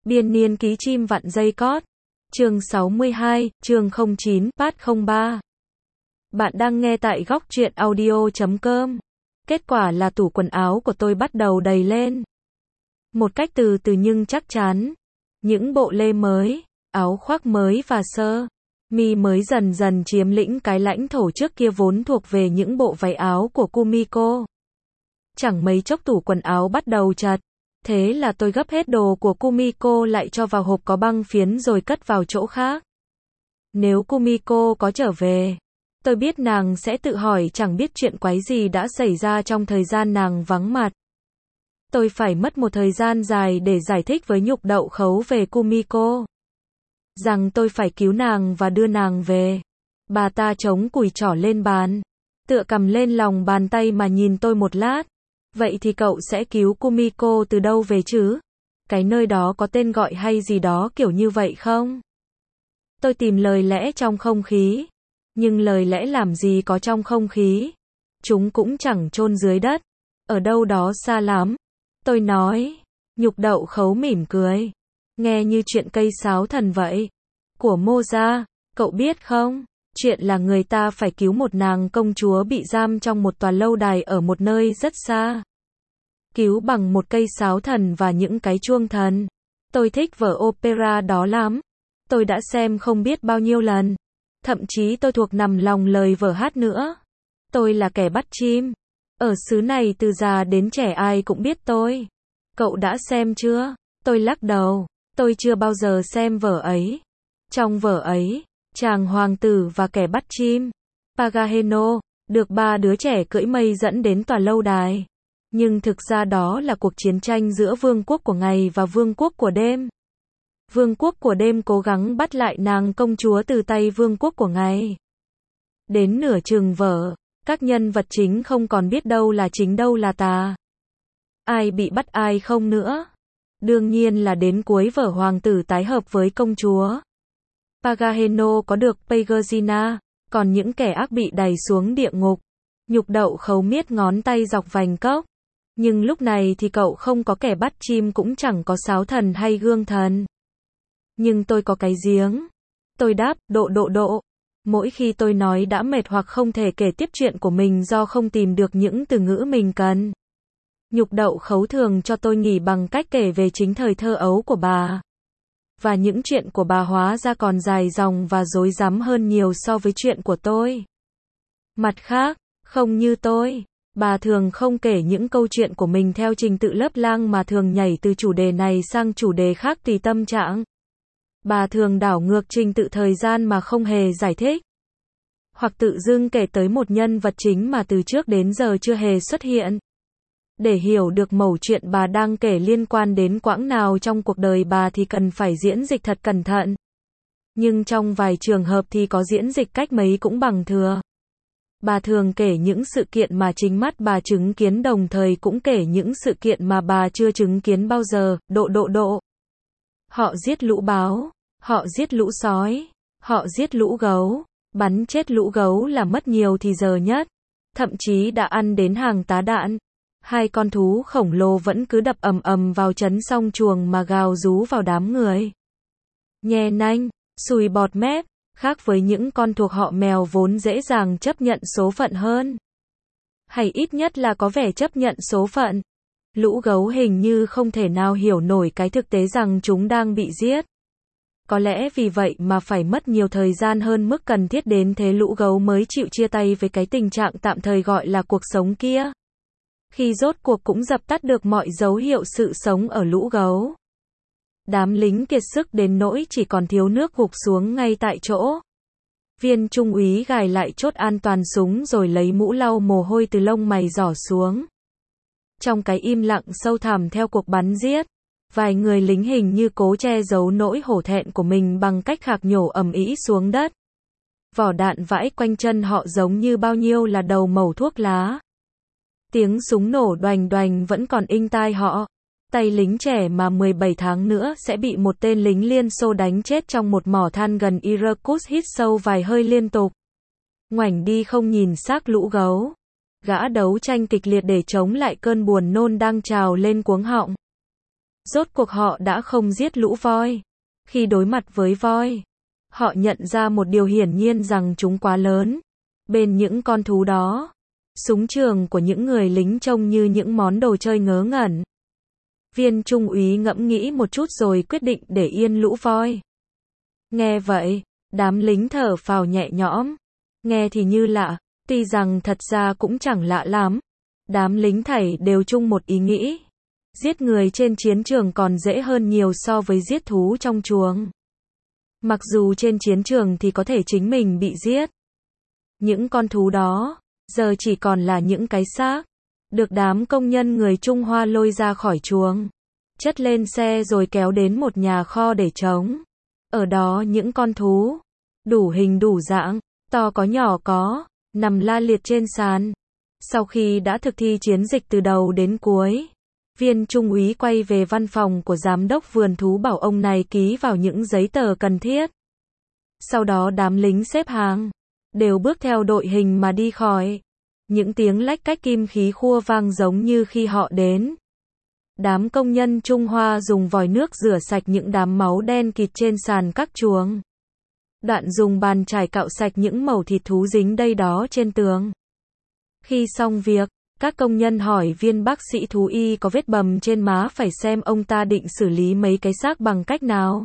Biên niên ký chim vặn dây cót. Chương 62, chương 09, Part 03. Bạn đang nghe tại góc truyện audio.com. Kết quả là tủ quần áo của tôi bắt đầu đầy lên. Một cách từ từ nhưng chắc chắn. Những bộ lê mới, áo khoác mới và sơ mi mới dần dần chiếm lĩnh cái lãnh thổ trước kia vốn thuộc về những bộ váy áo của Kumiko. Chẳng mấy chốc tủ quần áo bắt đầu chật. Thế là tôi gấp hết đồ của Kumiko lại cho vào hộp có băng phiến rồi cất vào chỗ khác. Nếu Kumiko có trở về, tôi biết nàng sẽ tự hỏi chẳng biết chuyện quái gì đã xảy ra trong thời gian nàng vắng mặt. Tôi phải mất một thời gian dài để giải thích với Nhục Đậu Khấu về Kumiko. Rằng tôi phải cứu nàng và đưa nàng về. Bà ta chống cùi trỏ lên bàn, tựa cầm lên lòng bàn tay mà nhìn tôi một lát. Vậy thì cậu sẽ cứu Kumiko từ đâu về chứ? Cái nơi đó có tên gọi hay gì đó kiểu như vậy không? Tôi tìm lời lẽ trong không khí. Nhưng lời lẽ làm gì có trong không khí? Chúng cũng chẳng chôn dưới đất. Ở đâu đó xa lắm. Tôi nói. Nhục Đậu Khấu mỉm cười. Nghe như chuyện cây sáo thần vậy. Của Mozart, cậu biết không? Chuyện là người ta phải cứu một nàng công chúa bị giam trong một tòa lâu đài ở một nơi rất xa. Cứu bằng một cây sáo thần và những cái chuông thần. Tôi thích vở opera đó lắm. Tôi đã xem không biết bao nhiêu lần. Thậm chí tôi thuộc nằm lòng lời vở hát nữa. Tôi là kẻ bắt chim. Ở xứ này từ già đến trẻ ai cũng biết tôi. Cậu đã xem chưa? Tôi lắc đầu. Tôi chưa bao giờ xem vở ấy. Trong vở ấy, chàng hoàng tử và kẻ bắt chim, Pagaheno, được ba đứa trẻ cưỡi mây dẫn đến tòa lâu đài. Nhưng thực ra đó là cuộc chiến tranh giữa vương quốc của ngày và vương quốc của đêm. Vương quốc của đêm cố gắng bắt lại nàng công chúa từ tay vương quốc của ngày. Đến nửa chừng vở, các nhân vật chính không còn biết đâu là chính đâu là tà. Ai bị bắt ai không nữa. Đương nhiên là đến cuối vở hoàng tử tái hợp với công chúa. Pagaheno có được Pegasina, còn những kẻ ác bị đày xuống địa ngục. Nhục Đậu Khấu miết ngón tay dọc vành cốc. Nhưng lúc này thì cậu không có kẻ bắt chim cũng chẳng có sáo thần hay gương thần. Nhưng tôi có cái giếng. Tôi đáp, độ. Mỗi khi tôi nói đã mệt hoặc không thể kể tiếp chuyện của mình do không tìm được những từ ngữ mình cần. Nhục Đậu Khấu thường cho tôi nghỉ bằng cách kể về chính thời thơ ấu của bà. Và những chuyện của bà hóa ra còn dài dòng và rối rắm hơn nhiều so với chuyện của tôi. Mặt khác, không như tôi, bà thường không kể những câu chuyện của mình theo trình tự lớp lang mà thường nhảy từ chủ đề này sang chủ đề khác tùy tâm trạng. Bà thường đảo ngược trình tự thời gian mà không hề giải thích. Hoặc tự dưng kể tới một nhân vật chính mà từ trước đến giờ chưa hề xuất hiện. Để hiểu được mẩu chuyện bà đang kể liên quan đến quãng nào trong cuộc đời bà thì cần phải diễn dịch thật cẩn thận. Nhưng trong vài trường hợp thì có diễn dịch cách mấy cũng bằng thừa. Bà thường kể những sự kiện mà chính mắt bà chứng kiến đồng thời cũng kể những sự kiện mà bà chưa chứng kiến bao giờ, độ. Họ giết lũ báo, họ giết lũ sói, họ giết lũ gấu, bắn chết lũ gấu là mất nhiều thì giờ nhất. Thậm chí đã ăn đến hàng tá đạn. Hai con thú khổng lồ vẫn cứ đập ầm ầm vào trấn song chuồng mà gào rú vào đám người. Nhe nanh, sùi bọt mép, khác với những con thuộc họ mèo vốn dễ dàng chấp nhận số phận hơn. Hay ít nhất là có vẻ chấp nhận số phận. Lũ gấu hình như không thể nào hiểu nổi cái thực tế rằng chúng đang bị giết. Có lẽ vì vậy mà phải mất nhiều thời gian hơn mức cần thiết đến thế lũ gấu mới chịu chia tay với cái tình trạng tạm thời gọi là cuộc sống kia. Khi rốt cuộc cũng dập tắt được mọi dấu hiệu sự sống ở lũ gấu. Đám lính kiệt sức đến nỗi chỉ còn thiếu nước gục xuống ngay tại chỗ. Viên trung úy gài lại chốt an toàn súng rồi lấy mũ lau mồ hôi từ lông mày giỏ xuống. Trong cái im lặng sâu thẳm theo cuộc bắn giết, vài người lính hình như cố che giấu nỗi hổ thẹn của mình bằng cách khạc nhổ ầm ĩ xuống đất. Vỏ đạn vãi quanh chân họ giống như bao nhiêu là đầu mẩu thuốc lá. Tiếng súng nổ đoành đoành vẫn còn inh tai họ. Tay lính trẻ mà 17 tháng nữa sẽ bị một tên lính Liên Xô đánh chết trong một mỏ than gần Irkutsk hít sâu vài hơi liên tục. Ngoảnh đi không nhìn xác lũ gấu. Gã đấu tranh kịch liệt để chống lại cơn buồn nôn đang trào lên cuống họng. Rốt cuộc họ đã không giết lũ voi. Khi đối mặt với voi, họ nhận ra một điều hiển nhiên rằng chúng quá lớn. Bên những con thú đó, súng trường của những người lính trông như những món đồ chơi ngớ ngẩn. Viên trung úy ngẫm nghĩ một chút rồi quyết định để yên lũ voi. Nghe vậy, đám lính thở phào nhẹ nhõm. Nghe thì như lạ, tuy rằng thật ra cũng chẳng lạ lắm. Đám lính thảy đều chung một ý nghĩ. Giết người trên chiến trường còn dễ hơn nhiều so với giết thú trong chuồng. Mặc dù trên chiến trường thì có thể chính mình bị giết. Những con thú đó, giờ chỉ còn là những cái xác. Được đám công nhân người Trung Hoa lôi ra khỏi chuồng. Chất lên xe rồi kéo đến một nhà kho để trống. Ở đó những con thú, đủ hình đủ dạng, to có nhỏ có, nằm la liệt trên sàn. Sau khi đã thực thi chiến dịch từ đầu đến cuối, viên trung úy quay về văn phòng của giám đốc vườn thú bảo ông này ký vào những giấy tờ cần thiết. Sau đó đám lính xếp hàng, đều bước theo đội hình mà đi khỏi. Những tiếng lách cách kim khí khua vang giống như khi họ đến. Đám công nhân Trung Hoa dùng vòi nước rửa sạch những đám máu đen kịt trên sàn các chuồng. Đoạn dùng bàn chải cạo sạch những mẩu thịt thú dính đây đó trên tường. Khi xong việc, các công nhân hỏi viên bác sĩ thú y có vết bầm trên má phải xem ông ta định xử lý mấy cái xác bằng cách nào.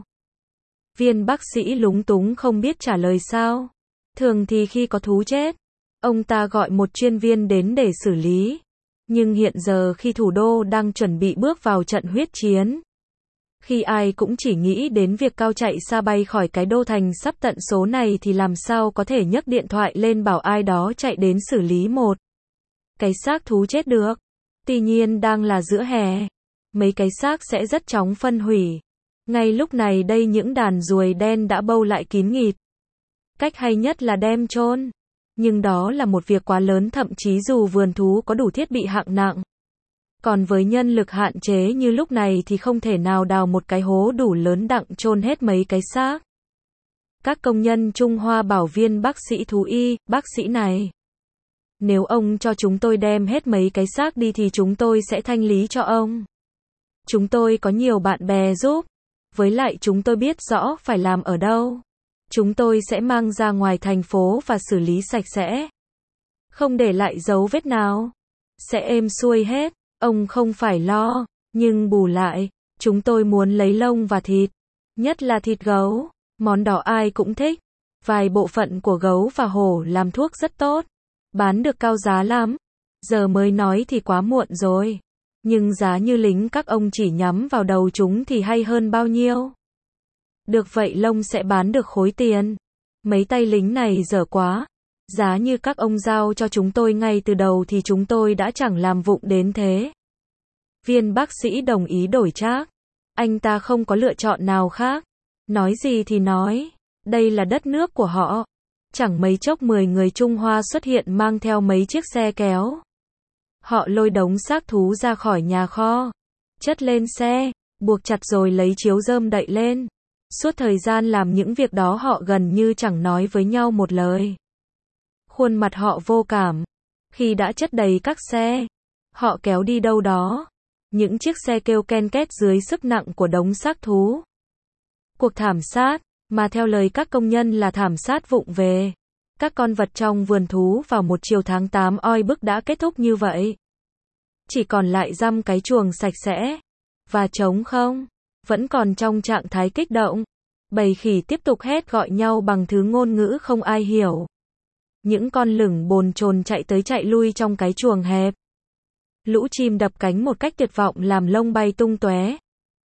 Viên bác sĩ lúng túng không biết trả lời sao. Thường thì khi có thú chết, ông ta gọi một chuyên viên đến để xử lý. Nhưng hiện giờ khi thủ đô đang chuẩn bị bước vào trận huyết chiến, khi ai cũng chỉ nghĩ đến việc cao chạy xa bay khỏi cái đô thành sắp tận số này thì làm sao có thể nhấc điện thoại lên bảo ai đó chạy đến xử lý một cái xác thú chết được. Tuy nhiên đang là giữa hè, mấy cái xác sẽ rất chóng phân hủy. Ngay lúc này đây những đàn ruồi đen đã bâu lại kín nghịt. Cách hay nhất là đem chôn. Nhưng đó là một việc quá lớn, thậm chí dù vườn thú có đủ thiết bị hạng nặng. Còn với nhân lực hạn chế như lúc này thì không thể nào đào một cái hố đủ lớn đặng chôn hết mấy cái xác. Các công nhân Trung Hoa bảo viên bác sĩ thú y, bác sĩ này, nếu ông cho chúng tôi đem hết mấy cái xác đi thì chúng tôi sẽ thanh lý cho ông. Chúng tôi có nhiều bạn bè giúp. Với lại chúng tôi biết rõ phải làm ở đâu. Chúng tôi sẽ mang ra ngoài thành phố và xử lý sạch sẽ. Không để lại dấu vết nào. Sẽ êm xuôi hết. Ông không phải lo. Nhưng bù lại, chúng tôi muốn lấy lông và thịt. Nhất là thịt gấu. Món đó ai cũng thích. Vài bộ phận của gấu và hổ làm thuốc rất tốt. Bán được cao giá lắm. Giờ mới nói thì quá muộn rồi. Nhưng giá như lính các ông chỉ nhắm vào đầu chúng thì hay hơn bao nhiêu. Được vậy lông sẽ bán được khối tiền. Mấy tay lính này dở quá. Giá như các ông giao cho chúng tôi ngay từ đầu thì chúng tôi đã chẳng làm vụng đến thế. Viên bác sĩ đồng ý đổi trác. Anh ta không có lựa chọn nào khác. Nói gì thì nói. Đây là đất nước của họ. Chẳng mấy chốc 10 người Trung Hoa xuất hiện mang theo mấy chiếc xe kéo. Họ lôi đống xác thú ra khỏi nhà kho. Chất lên xe. Buộc chặt rồi lấy chiếu rơm đậy lên. Suốt thời gian làm những việc đó họ gần như chẳng nói với nhau một lời. Khuôn mặt họ vô cảm. Khi đã chất đầy các xe, họ kéo đi đâu đó. Những chiếc xe kêu ken két dưới sức nặng của đống xác thú. Cuộc thảm sát, mà theo lời các công nhân là thảm sát vụng về. Các con vật trong vườn thú vào một chiều tháng 8 oi bức đã kết thúc như vậy. Chỉ còn lại dăm cái chuồng sạch sẽ. Và trống không. Vẫn còn trong trạng thái kích động. Bầy khỉ tiếp tục hét gọi nhau bằng thứ ngôn ngữ không ai hiểu. Những con lửng bồn chồn chạy tới chạy lui trong cái chuồng hẹp. Lũ chim đập cánh một cách tuyệt vọng làm lông bay tung tóe.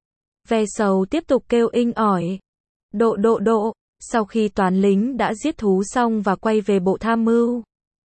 Ve sầu tiếp tục kêu inh ỏi. Độ. Sau khi toán lính đã giết thú xong và quay về bộ tham mưu.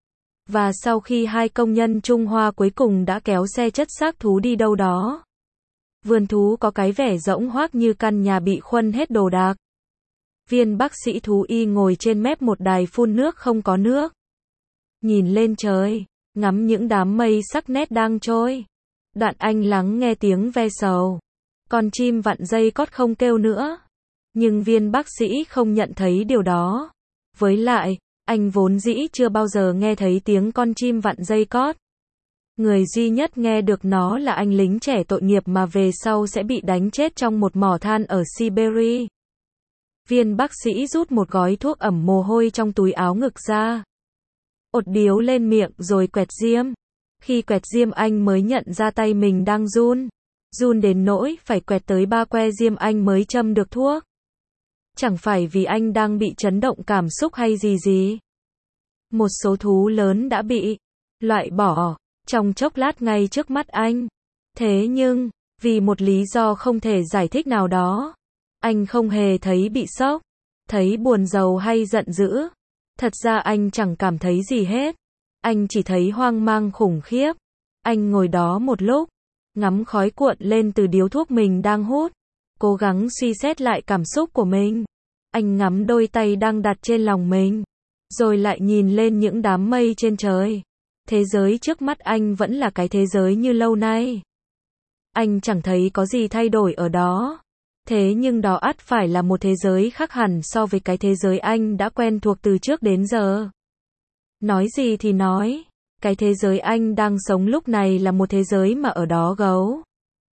Và sau khi hai công nhân Trung Hoa cuối cùng đã kéo xe chất xác thú đi đâu đó. Vườn thú có cái vẻ rỗng hoác như căn nhà bị khuân hết đồ đạc. Viên bác sĩ thú y ngồi trên mép một đài phun nước không có nước. Nhìn lên trời, ngắm những đám mây sắc nét đang trôi. Đoạn anh lắng nghe tiếng ve sầu. Con chim vặn dây cót không kêu nữa. Nhưng viên bác sĩ không nhận thấy điều đó. Với lại, anh vốn dĩ chưa bao giờ nghe thấy tiếng con chim vặn dây cót. Người duy nhất nghe được nó là anh lính trẻ tội nghiệp mà về sau sẽ bị đánh chết trong một mỏ than ở Siberia. Viên bác sĩ rút một gói thuốc ẩm mồ hôi trong túi áo ngực ra. Ột điếu lên miệng rồi quẹt diêm. Khi quẹt diêm anh mới nhận ra tay mình đang run. Run đến nỗi phải quẹt tới 3 que diêm anh mới châm được thuốc. Chẳng phải vì anh đang bị chấn động cảm xúc hay gì. Một số thú lớn đã bị loại bỏ trong chốc lát ngay trước mắt anh. Thế nhưng, vì một lý do không thể giải thích nào đó, anh không hề thấy bị sốc, thấy buồn rầu hay giận dữ. Thật ra anh chẳng cảm thấy gì hết. Anh chỉ thấy hoang mang khủng khiếp. Anh ngồi đó một lúc, ngắm khói cuộn lên từ điếu thuốc mình đang hút, cố gắng suy xét lại cảm xúc của mình. Anh ngắm đôi tay đang đặt trên lòng mình, rồi lại nhìn lên những đám mây trên trời. Thế giới trước mắt anh vẫn là cái thế giới như lâu nay. Anh chẳng thấy có gì thay đổi ở đó. Thế nhưng đó ắt phải là một thế giới khác hẳn so với cái thế giới anh đã quen thuộc từ trước đến giờ. Nói gì thì nói, cái thế giới anh đang sống lúc này là một thế giới mà ở đó gấu,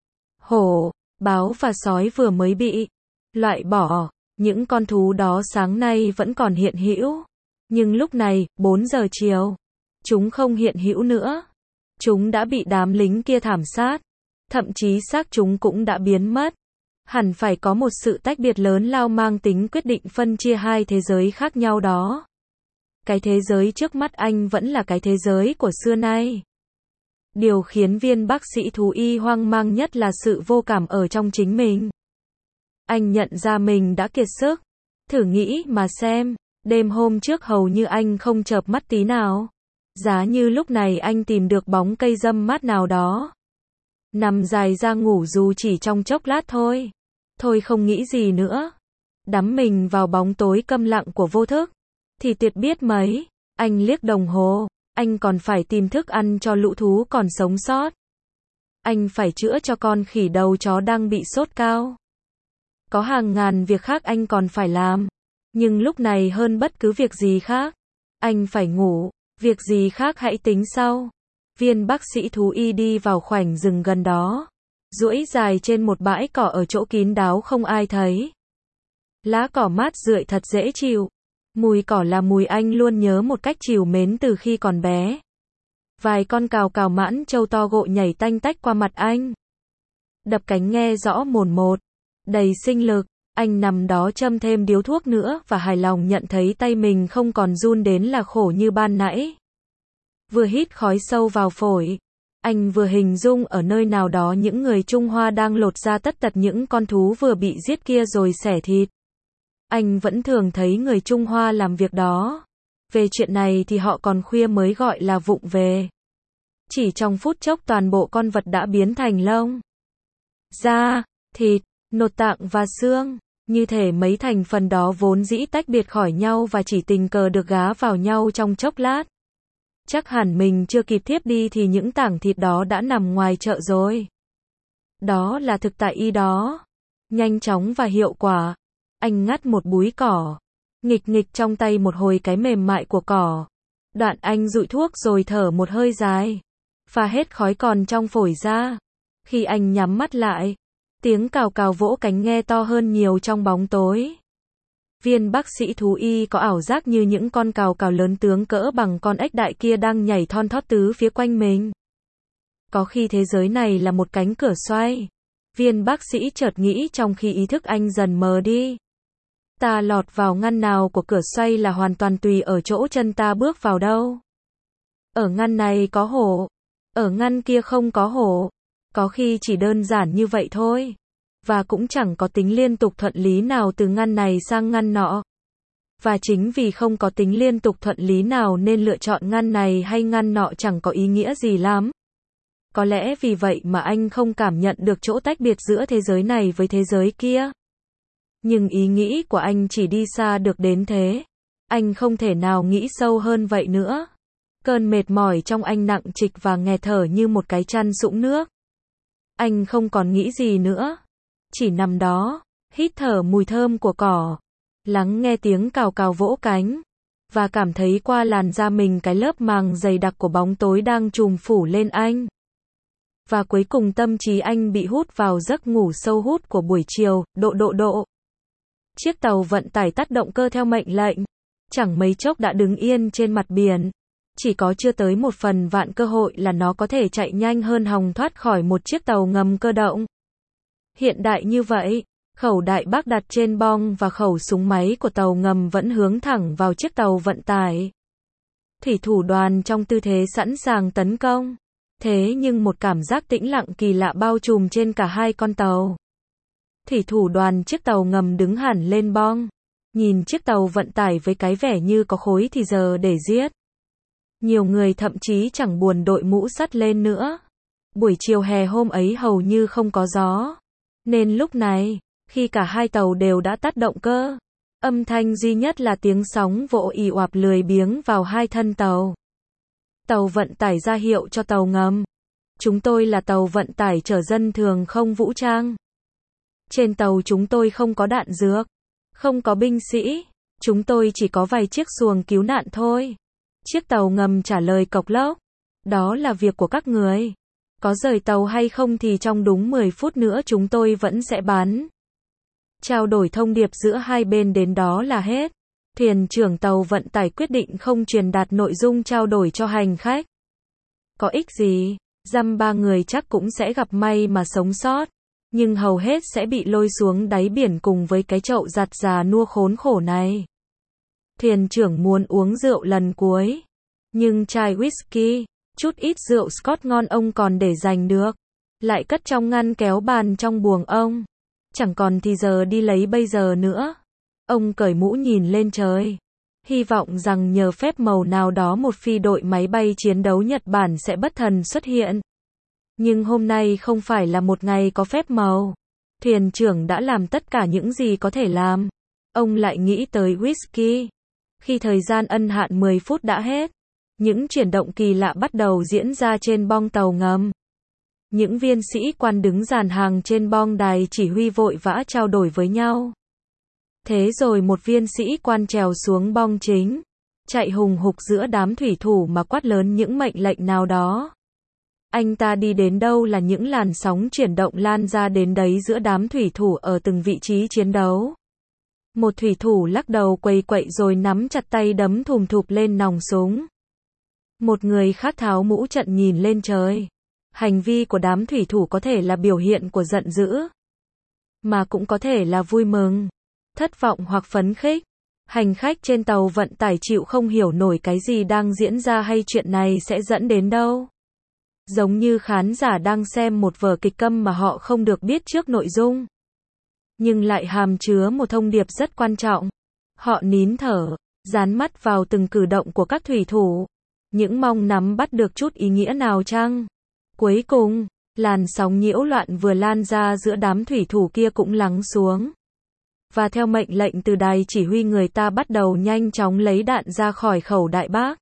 hổ, báo và sói vừa mới bị loại bỏ. Những con thú đó sáng nay vẫn còn hiện hữu. Nhưng lúc này, 4 giờ chiều, chúng không hiện hữu nữa. Chúng đã bị đám lính kia thảm sát. Thậm chí xác chúng cũng đã biến mất. Hẳn phải có một sự tách biệt lớn lao mang tính quyết định phân chia hai thế giới khác nhau đó. Cái thế giới trước mắt anh vẫn là cái thế giới của xưa nay. Điều khiến viên bác sĩ thú y hoang mang nhất là sự vô cảm ở trong chính mình. Anh nhận ra mình đã kiệt sức. Thử nghĩ mà xem, đêm hôm trước hầu như anh không chợp mắt tí nào. Giá như lúc này anh tìm được bóng cây râm mát nào đó, nằm dài ra ngủ dù chỉ trong chốc lát thôi. Thôi không nghĩ gì nữa. Đắm mình vào bóng tối câm lặng của vô thức. Thì tuyệt biết mấy. Anh liếc đồng hồ. Anh còn phải tìm thức ăn cho lũ thú còn sống sót. Anh phải chữa cho con khỉ đầu chó đang bị sốt cao. Có hàng ngàn việc khác anh còn phải làm. Nhưng lúc này hơn bất cứ việc gì khác, anh phải ngủ. Việc gì khác hãy tính sau. Viên bác sĩ thú y đi vào khoảnh rừng gần đó, duỗi dài trên một bãi cỏ ở chỗ kín đáo không ai thấy. Lá cỏ mát rượi thật dễ chịu. Mùi cỏ là mùi anh luôn nhớ một cách trìu mến từ khi còn bé. Vài con cào cào mãn trâu to gộ nhảy tanh tách qua mặt anh, đập cánh nghe rõ mồn một, đầy sinh lực. Anh nằm đó châm thêm điếu thuốc nữa và hài lòng nhận thấy tay mình không còn run đến là khổ như ban nãy. Vừa hít khói sâu vào phổi, anh vừa hình dung ở nơi nào đó những người Trung Hoa đang lột ra tất tật những con thú vừa bị giết kia rồi xẻ thịt. Anh vẫn thường thấy người Trung Hoa làm việc đó. Về chuyện này thì họ còn khuya mới gọi là vụng về. Chỉ trong phút chốc toàn bộ con vật đã biến thành lông, da, thịt, nội tạng và xương. Như thể mấy thành phần đó vốn dĩ tách biệt khỏi nhau và chỉ tình cờ được gá vào nhau trong chốc lát. Chắc hẳn mình chưa kịp thiếp đi thì những tảng thịt đó đã nằm ngoài chợ rồi. Đó là thực tại y đó. Nhanh chóng và hiệu quả. Anh ngắt một búi cỏ. Nghịch nghịch trong tay một hồi cái mềm mại của cỏ. Đoạn anh dụi thuốc rồi thở một hơi dài. Pha hết khói còn trong phổi ra. Khi anh nhắm mắt lại, tiếng cào cào vỗ cánh nghe to hơn nhiều trong bóng tối. Viên bác sĩ thú y có ảo giác như những con cào cào lớn tướng cỡ bằng con ếch đại kia đang nhảy thon thót tứ phía quanh mình. Có khi thế giới này là một cánh cửa xoay. Viên bác sĩ chợt nghĩ trong khi ý thức anh dần mờ đi. Ta lọt vào ngăn nào của cửa xoay là hoàn toàn tùy ở chỗ chân ta bước vào đâu. Ở ngăn này có hổ, ở ngăn kia không có hổ. Có khi chỉ đơn giản như vậy thôi. Và cũng chẳng có tính liên tục thuận lý nào từ ngăn này sang ngăn nọ. Và chính vì không có tính liên tục thuận lý nào nên lựa chọn ngăn này hay ngăn nọ chẳng có ý nghĩa gì lắm. Có lẽ vì vậy mà anh không cảm nhận được chỗ tách biệt giữa thế giới này với thế giới kia. Nhưng ý nghĩ của anh chỉ đi xa được đến thế. Anh không thể nào nghĩ sâu hơn vậy nữa. Cơn mệt mỏi trong anh nặng trịch và nghẹt thở như một cái chăn sũng nước. Anh không còn nghĩ gì nữa. Chỉ nằm đó, hít thở mùi thơm của cỏ, lắng nghe tiếng cào cào vỗ cánh. và cảm thấy qua làn da mình cái lớp màng dày đặc của bóng tối đang trùm phủ lên anh. Và cuối cùng tâm trí anh bị hút vào giấc ngủ sâu hút của buổi chiều, độ. Chiếc tàu vận tải tắt động cơ theo mệnh lệnh. Chẳng mấy chốc đã đứng yên trên mặt biển. Chỉ có chưa tới 1/1000 cơ hội là nó có thể chạy nhanh hơn hòng thoát khỏi một chiếc tàu ngầm cơ động. Hiện đại như vậy, khẩu đại bác đặt trên bong và khẩu súng máy của tàu ngầm vẫn hướng thẳng vào chiếc tàu vận tải. Thủy thủ đoàn trong tư thế sẵn sàng tấn công. Thế nhưng một cảm giác tĩnh lặng kỳ lạ bao trùm trên cả hai con tàu. Thủy thủ đoàn chiếc tàu ngầm đứng hẳn lên bong, nhìn chiếc tàu vận tải với cái vẻ như có khối thì giờ để giết. Nhiều người thậm chí chẳng buồn đội mũ sắt lên nữa. Buổi chiều hè hôm ấy hầu như không có gió. Nên lúc này, khi cả hai tàu đều đã tắt động cơ, âm thanh duy nhất là tiếng sóng vỗ ì oạp lười biếng vào hai thân tàu. Tàu vận tải ra hiệu cho tàu ngầm. Chúng tôi là tàu vận tải chở dân thường không vũ trang. Trên tàu chúng tôi không có đạn dược, không có binh sĩ, chúng tôi chỉ có vài chiếc xuồng cứu nạn thôi. Chiếc tàu ngầm trả lời cộc lốc. Đó là việc của các người. Có rời tàu hay không thì trong đúng 10 phút nữa chúng tôi vẫn sẽ bắn. Trao đổi thông điệp giữa hai bên đến đó là hết. Thuyền trưởng tàu vận tải quyết định không truyền đạt nội dung trao đổi cho hành khách. Có ích gì, dăm ba người chắc cũng sẽ gặp may mà sống sót. Nhưng hầu hết sẽ bị lôi xuống đáy biển cùng với cái chậu giặt già nua khốn khổ này. Thuyền trưởng muốn uống rượu lần cuối. Nhưng chai whisky, chút ít rượu Scotch ngon ông còn để dành được. Lại cất trong ngăn kéo bàn trong buồng ông. Chẳng còn thì giờ đi lấy bây giờ nữa. Ông cởi mũ nhìn lên trời. Hy vọng rằng nhờ phép màu nào đó một phi đội máy bay chiến đấu Nhật Bản sẽ bất thần xuất hiện. Nhưng hôm nay không phải là một ngày có phép màu. Thuyền trưởng đã làm tất cả những gì có thể làm. Ông lại nghĩ tới whisky. Khi thời gian ân hạn 10 phút đã hết, những chuyển động kỳ lạ bắt đầu diễn ra trên bong tàu ngầm. Những viên sĩ quan đứng dàn hàng trên bong đài chỉ huy vội vã trao đổi với nhau. Thế rồi một viên sĩ quan trèo xuống bong chính, chạy hùng hục giữa đám thủy thủ mà quát lớn những mệnh lệnh nào đó. Anh ta đi đến đâu là những làn sóng chuyển động lan ra đến đấy giữa đám thủy thủ ở từng vị trí chiến đấu. Một thủy thủ lắc đầu quầy quậy rồi nắm chặt tay đấm thùm thụp lên nòng súng. Một người khác tháo mũ trận nhìn lên trời. Hành vi của đám thủy thủ có thể là biểu hiện của giận dữ, mà cũng có thể là vui mừng, thất vọng hoặc phấn khích. Hành khách trên tàu vận tải chịu không hiểu nổi cái gì đang diễn ra hay chuyện này sẽ dẫn đến đâu. Giống như khán giả đang xem một vở kịch câm mà họ không được biết trước nội dung, nhưng lại hàm chứa một thông điệp rất quan trọng. Họ nín thở, dán mắt vào từng cử động của các thủy thủ, những mong nắm bắt được chút ý nghĩa nào chăng. Cuối cùng, làn sóng nhiễu loạn vừa lan ra giữa đám thủy thủ kia cũng lắng xuống. Và theo mệnh lệnh từ đài chỉ huy người ta bắt đầu nhanh chóng lấy đạn ra khỏi khẩu đại bác.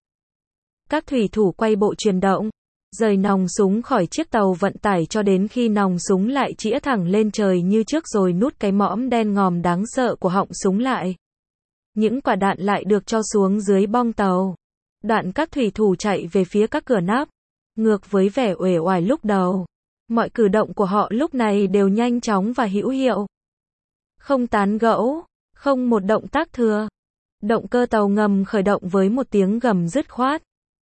Các thủy thủ quay bộ chuyển động, rời nòng súng khỏi chiếc tàu vận tải cho đến khi nòng súng lại chĩa thẳng lên trời như trước rồi nút cái mõm đen ngòm đáng sợ của họng súng lại. Những quả đạn lại được cho xuống dưới bong tàu. Đoạn các thủy thủ chạy về phía các cửa nắp. Ngược với vẻ uể oải lúc đầu, mọi cử động của họ lúc này đều nhanh chóng và hữu hiệu. Không tán gẫu, không một động tác thừa. Động cơ tàu ngầm khởi động với một tiếng gầm dứt khoát.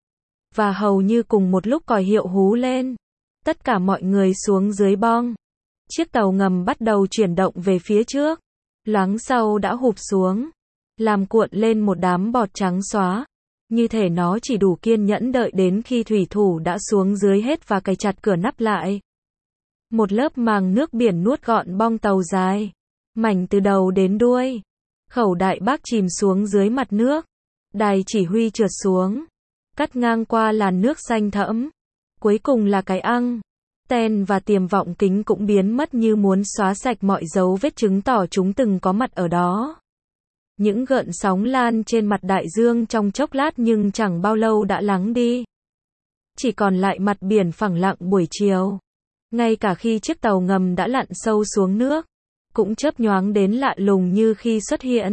Và hầu như cùng một lúc còi hiệu hú lên. Tất cả mọi người xuống dưới bong. Chiếc tàu ngầm bắt đầu chuyển động về phía trước. Loáng sau đã hụp xuống, làm cuộn lên một đám bọt trắng xóa. Như thể nó chỉ đủ kiên nhẫn đợi đến khi thủy thủ đã xuống dưới hết và cài chặt cửa nắp lại. Một lớp màng nước biển nuốt gọn bong tàu dài, mảnh từ đầu đến đuôi. Khẩu đại bác chìm xuống dưới mặt nước. Đài chỉ huy trượt xuống, cắt ngang qua làn nước xanh thẫm. Cuối cùng là cái ăng, ten và tiềm vọng kính cũng biến mất như muốn xóa sạch mọi dấu vết chứng tỏ chúng từng có mặt ở đó. Những gợn sóng lan trên mặt đại dương trong chốc lát nhưng chẳng bao lâu đã lắng đi. Chỉ còn lại mặt biển phẳng lặng buổi chiều. Ngay cả khi chiếc tàu ngầm đã lặn sâu xuống nước, cũng chớp nhoáng đến lạ lùng như khi xuất hiện.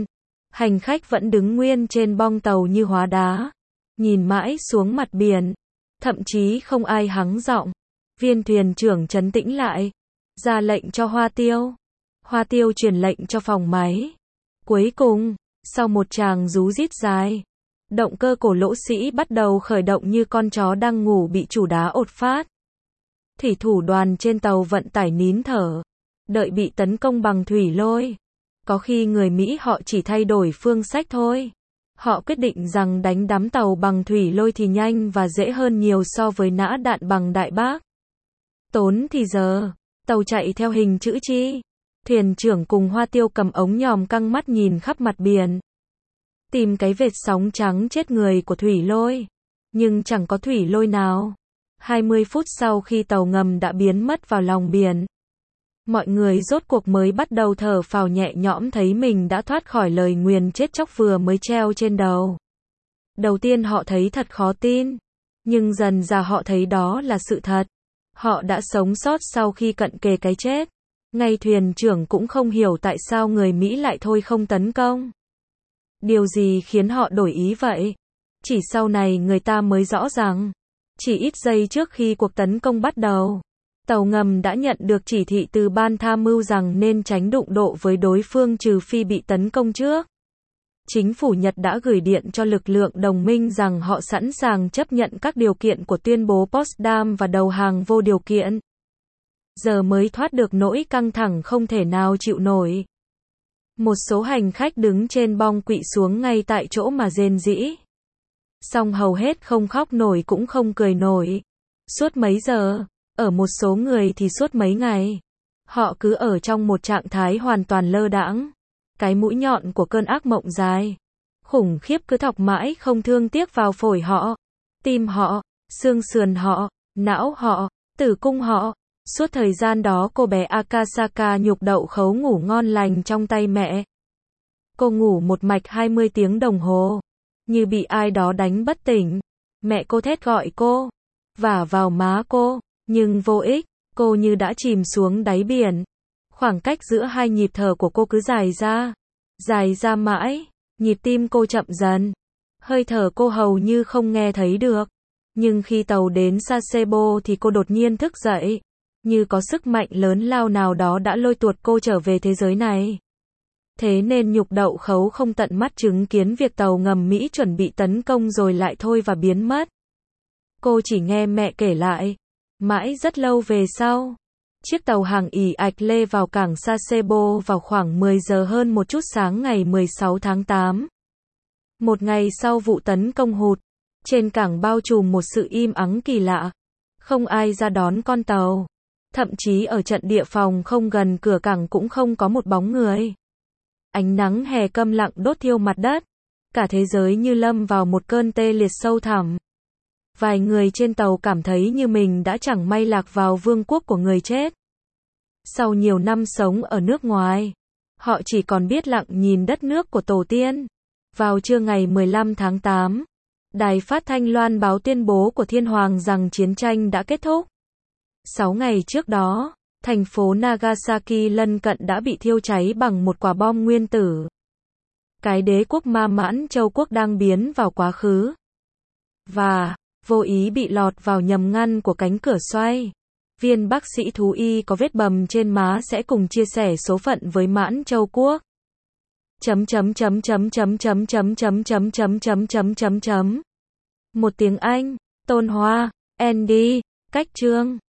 Hành khách vẫn đứng nguyên trên bong tàu như hóa đá, nhìn mãi xuống mặt biển, thậm chí không ai hắng giọng. Viên thuyền trưởng trấn tĩnh lại, ra lệnh cho Hoa Tiêu. Hoa Tiêu truyền lệnh cho phòng máy. Cuối cùng, sau một tràng rú rít dài, động cơ cổ lỗ sĩ bắt đầu khởi động như con chó đang ngủ bị chủ đá ột phát. Thủy thủ đoàn trên tàu vận tải nín thở, đợi bị tấn công bằng thủy lôi. Có khi người Mỹ họ chỉ thay đổi phương sách thôi. Họ quyết định rằng đánh đắm tàu bằng thủy lôi thì nhanh và dễ hơn nhiều so với nã đạn bằng đại bác. Tốn thì giờ, tàu chạy theo hình chữ chi. Thuyền trưởng cùng Hoa Tiêu cầm ống nhòm căng mắt nhìn khắp mặt biển, tìm cái vệt sóng trắng chết người của thủy lôi. Nhưng chẳng có thủy lôi nào. 20 phút sau khi tàu ngầm đã biến mất vào lòng biển, mọi người rốt cuộc mới bắt đầu thở phào nhẹ nhõm thấy mình đã thoát khỏi lời nguyền chết chóc vừa mới treo trên đầu. Đầu tiên họ thấy thật khó tin, nhưng dần dà họ thấy đó là sự thật. Họ đã sống sót sau khi cận kề cái chết. Ngay thuyền trưởng cũng không hiểu tại sao người Mỹ lại thôi không tấn công. Điều gì khiến họ đổi ý vậy? Chỉ sau này người ta mới rõ rằng, chỉ ít giây trước khi cuộc tấn công bắt đầu, tàu ngầm đã nhận được chỉ thị từ ban tham mưu rằng nên tránh đụng độ với đối phương trừ phi bị tấn công trước. Chính phủ Nhật đã gửi điện cho lực lượng đồng minh rằng họ sẵn sàng chấp nhận các điều kiện của tuyên bố Potsdam và đầu hàng vô điều kiện. Giờ mới thoát được nỗi căng thẳng không thể nào chịu nổi. Một số hành khách đứng trên bong quỵ xuống ngay tại chỗ mà rên rỉ. Song hầu hết không khóc nổi cũng không cười nổi. Suốt mấy giờ, ở một số người thì suốt mấy ngày. Họ cứ ở trong một trạng thái hoàn toàn lơ đãng. Cái mũi nhọn của cơn ác mộng dài, khủng khiếp cứ thọc mãi không thương tiếc vào phổi họ, tim họ, xương sườn họ, não họ, tử cung họ. Suốt thời gian đó cô bé Akasaka nhục đậu khấu ngủ ngon lành trong tay mẹ. Cô ngủ một mạch 20 tiếng đồng hồ, như bị ai đó đánh bất tỉnh. Mẹ cô thét gọi cô, vả vào má cô, nhưng vô ích, cô như đã chìm xuống đáy biển. Khoảng cách giữa hai nhịp thở của cô cứ dài ra mãi, nhịp tim cô chậm dần, hơi thở cô hầu như không nghe thấy được. Nhưng khi tàu đến Sasebo thì cô đột nhiên thức dậy, như có sức mạnh lớn lao nào đó đã lôi tuột cô trở về thế giới này. Thế nên nhục đậu khấu không tận mắt chứng kiến việc tàu ngầm Mỹ chuẩn bị tấn công rồi lại thôi và biến mất. Cô chỉ nghe mẹ kể lại. Mãi rất lâu về sau, chiếc tàu hàng ỉ ạch lê vào cảng Sasebo vào khoảng 10 giờ hơn một chút sáng ngày 16 tháng 8. Một ngày sau vụ tấn công hụt, trên cảng bao trùm một sự im ắng kỳ lạ. Không ai ra đón con tàu. Thậm chí ở trận địa phòng không gần cửa cảng cũng không có một bóng người. Ánh nắng hè câm lặng đốt thiêu mặt đất. Cả thế giới như lâm vào một cơn tê liệt sâu thẳm. Vài người trên tàu cảm thấy như mình đã chẳng may lạc vào vương quốc của người chết. Sau nhiều năm sống ở nước ngoài, họ chỉ còn biết lặng nhìn đất nước của tổ tiên. Vào trưa ngày 15 tháng 8, đài phát thanh loan báo tuyên bố của Thiên Hoàng rằng chiến tranh đã kết thúc. 6 ngày trước đó, thành phố Nagasaki lân cận đã bị thiêu cháy bằng một quả bom nguyên tử. Cái đế quốc Ma Mãn Châu quốc đang biến vào quá khứ. Và vô ý bị lọt vào nhầm ngăn của cánh cửa xoay. Viên bác sĩ thú y có vết bầm trên má sẽ cùng chia sẻ số phận với Mãn Châu quốc. Một tiếng Anh, Tôn Hoa, Andy, cách chương